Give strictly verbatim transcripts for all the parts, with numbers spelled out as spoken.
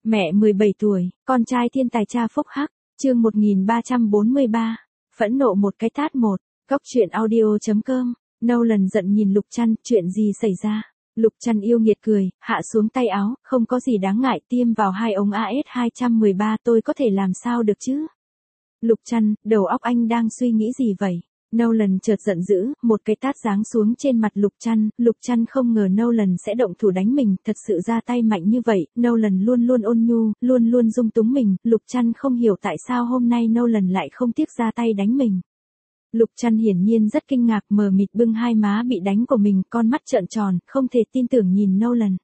Mẹ mười bảy tuổi, con trai thiên tài cha phúc hắc, chương một nghìn ba trăm bốn mươi ba, phẫn nộ một cái tát một, góc truyện audio.com, Nolan giận nhìn Lục Trăn, chuyện gì xảy ra? Lục Trăn yêu nghiệt cười, hạ xuống tay áo, không có gì đáng ngại, tiêm vào hai ống a ét hai một ba tôi có thể làm sao được chứ? Lục Trăn, đầu óc anh đang suy nghĩ gì vậy? Nolan chợt giận dữ, một cái tát giáng xuống trên mặt Lục Trăn, Lục Trăn không ngờ Nolan sẽ động thủ đánh mình, thật sự ra tay mạnh như vậy, Nolan luôn luôn ôn nhu, luôn luôn dung túng mình, Lục Trăn không hiểu tại sao hôm nay Nolan lại không tiếc ra tay đánh mình. Lục Trăn hiển nhiên rất kinh ngạc, mờ mịt bưng hai má bị đánh của mình, con mắt trợn tròn, không thể tin tưởng nhìn Nolan.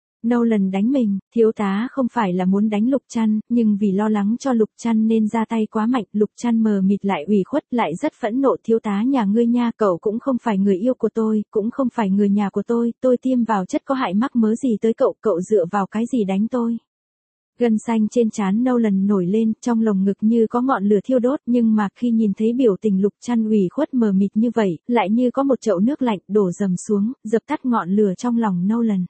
Nolan đánh mình, thiếu tá không phải là muốn đánh Lục Trăn, nhưng vì lo lắng cho Lục Trăn nên ra tay quá mạnh, Lục Trăn mờ mịt lại ủy khuất, lại rất phẫn nộ, thiếu tá nhà ngươi nha, cậu cũng không phải người yêu của tôi, cũng không phải người nhà của tôi, tôi tiêm vào chất có hại mắc mớ gì tới cậu, cậu dựa vào cái gì đánh tôi? Gân xanh trên trán Nolan nổi lên, trong lồng ngực như có ngọn lửa thiêu đốt, nhưng mà khi nhìn thấy biểu tình Lục Trăn ủy khuất mờ mịt như vậy, lại như có một chậu nước lạnh đổ dầm xuống, dập tắt ngọn lửa trong lòng Nolan.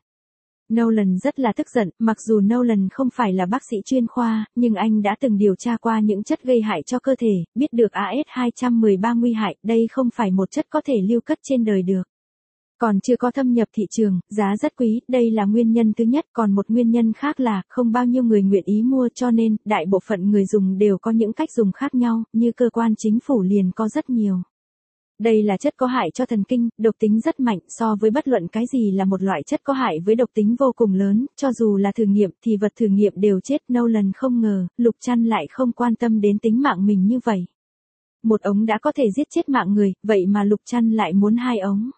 Nolan rất là tức giận, mặc dù Nolan không phải là bác sĩ chuyên khoa, nhưng anh đã từng điều tra qua những chất gây hại cho cơ thể, biết được a ét hai một ba nguy hại, đây không phải một chất có thể lưu cất trên đời được. Còn chưa có thâm nhập thị trường, giá rất quý, đây là nguyên nhân thứ nhất, còn một nguyên nhân khác là, không bao nhiêu người nguyện ý mua cho nên, đại bộ phận người dùng đều có những cách dùng khác nhau, như cơ quan chính phủ liền có rất nhiều. Đây là chất có hại cho thần kinh, độc tính rất mạnh, so với bất luận cái gì là một loại chất có hại với độc tính vô cùng lớn, cho dù là thử nghiệm thì vật thử nghiệm đều chết. Nolan không ngờ, Lục Trăn lại không quan tâm đến tính mạng mình như vậy. Một ống đã có thể giết chết mạng người, vậy mà Lục Trăn lại muốn hai ống.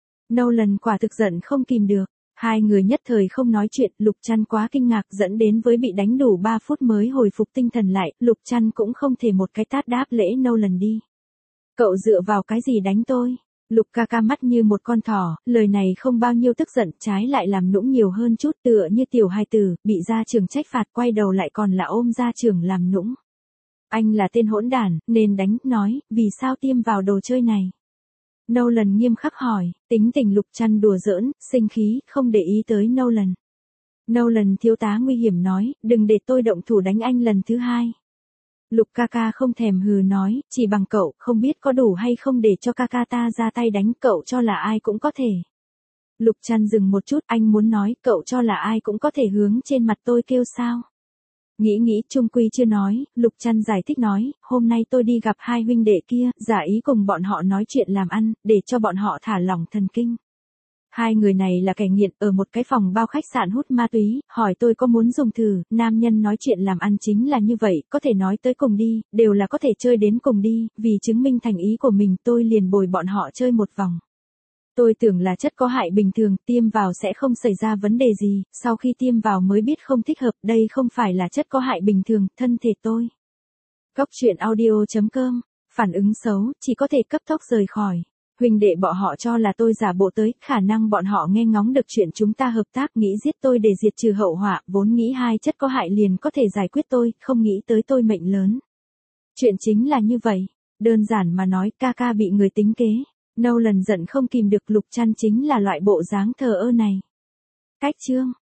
Nolan quả thực giận không kìm được. Hai người nhất thời không nói chuyện, Lục Trăn quá kinh ngạc dẫn đến với bị đánh đủ ba phút mới hồi phục tinh thần lại, Lục Trăn cũng không thể một cái tát đáp lễ Nolan đi. Cậu dựa vào cái gì đánh tôi? Lục ca ca mắt như một con thỏ, lời này không bao nhiêu tức giận, trái lại làm nũng nhiều hơn chút, tựa như tiểu hài tử, bị gia trưởng trách phạt, quay đầu lại còn là ôm gia trưởng làm nũng. Anh là tên hỗn đản, nên đánh, nói, vì sao tiêm vào đồ chơi này? Nolan nghiêm khắc hỏi, tính tình Lục Trăn đùa giỡn, sinh khí, không để ý tới Nolan. Nolan thiếu tá nguy hiểm nói, đừng để tôi động thủ đánh anh lần thứ hai. Lục ca ca không thèm hừ nói, chỉ bằng cậu, không biết có đủ hay không để cho ca ca ta ra tay đánh, cậu cho là ai cũng có thể. Lục Trăn dừng một chút, anh muốn nói, cậu cho là ai cũng có thể hướng trên mặt tôi kêu sao? Nghĩ nghĩ chung quy chưa nói, Lục Trăn giải thích nói, hôm nay tôi đi gặp hai huynh đệ kia, giả ý cùng bọn họ nói chuyện làm ăn, để cho bọn họ thả lỏng thần kinh. Hai người này là kẻ nghiện, ở một cái phòng bao khách sạn hút ma túy, hỏi tôi có muốn dùng thử, nam nhân nói chuyện làm ăn chính là như vậy, có thể nói tới cùng đi, đều là có thể chơi đến cùng đi, vì chứng minh thành ý của mình tôi liền bồi bọn họ chơi một vòng. Tôi tưởng là chất có hại bình thường, tiêm vào sẽ không xảy ra vấn đề gì, sau khi tiêm vào mới biết không thích hợp, đây không phải là chất có hại bình thường, thân thể tôi. Góc truyện audio.com, phản ứng xấu, chỉ có thể cấp tốc rời khỏi. Huynh đệ bọn họ cho là tôi giả bộ tới, khả năng bọn họ nghe ngóng được chuyện chúng ta hợp tác, nghĩ giết tôi để diệt trừ hậu họa, vốn nghĩ hai chất có hại liền có thể giải quyết tôi, không nghĩ tới tôi mệnh lớn. Chuyện chính là như vậy, đơn giản mà nói, ca ca bị người tính kế. Nolan giận không kìm được, Lục Trăn chính là loại bộ dáng thờ ơ này. Cách chương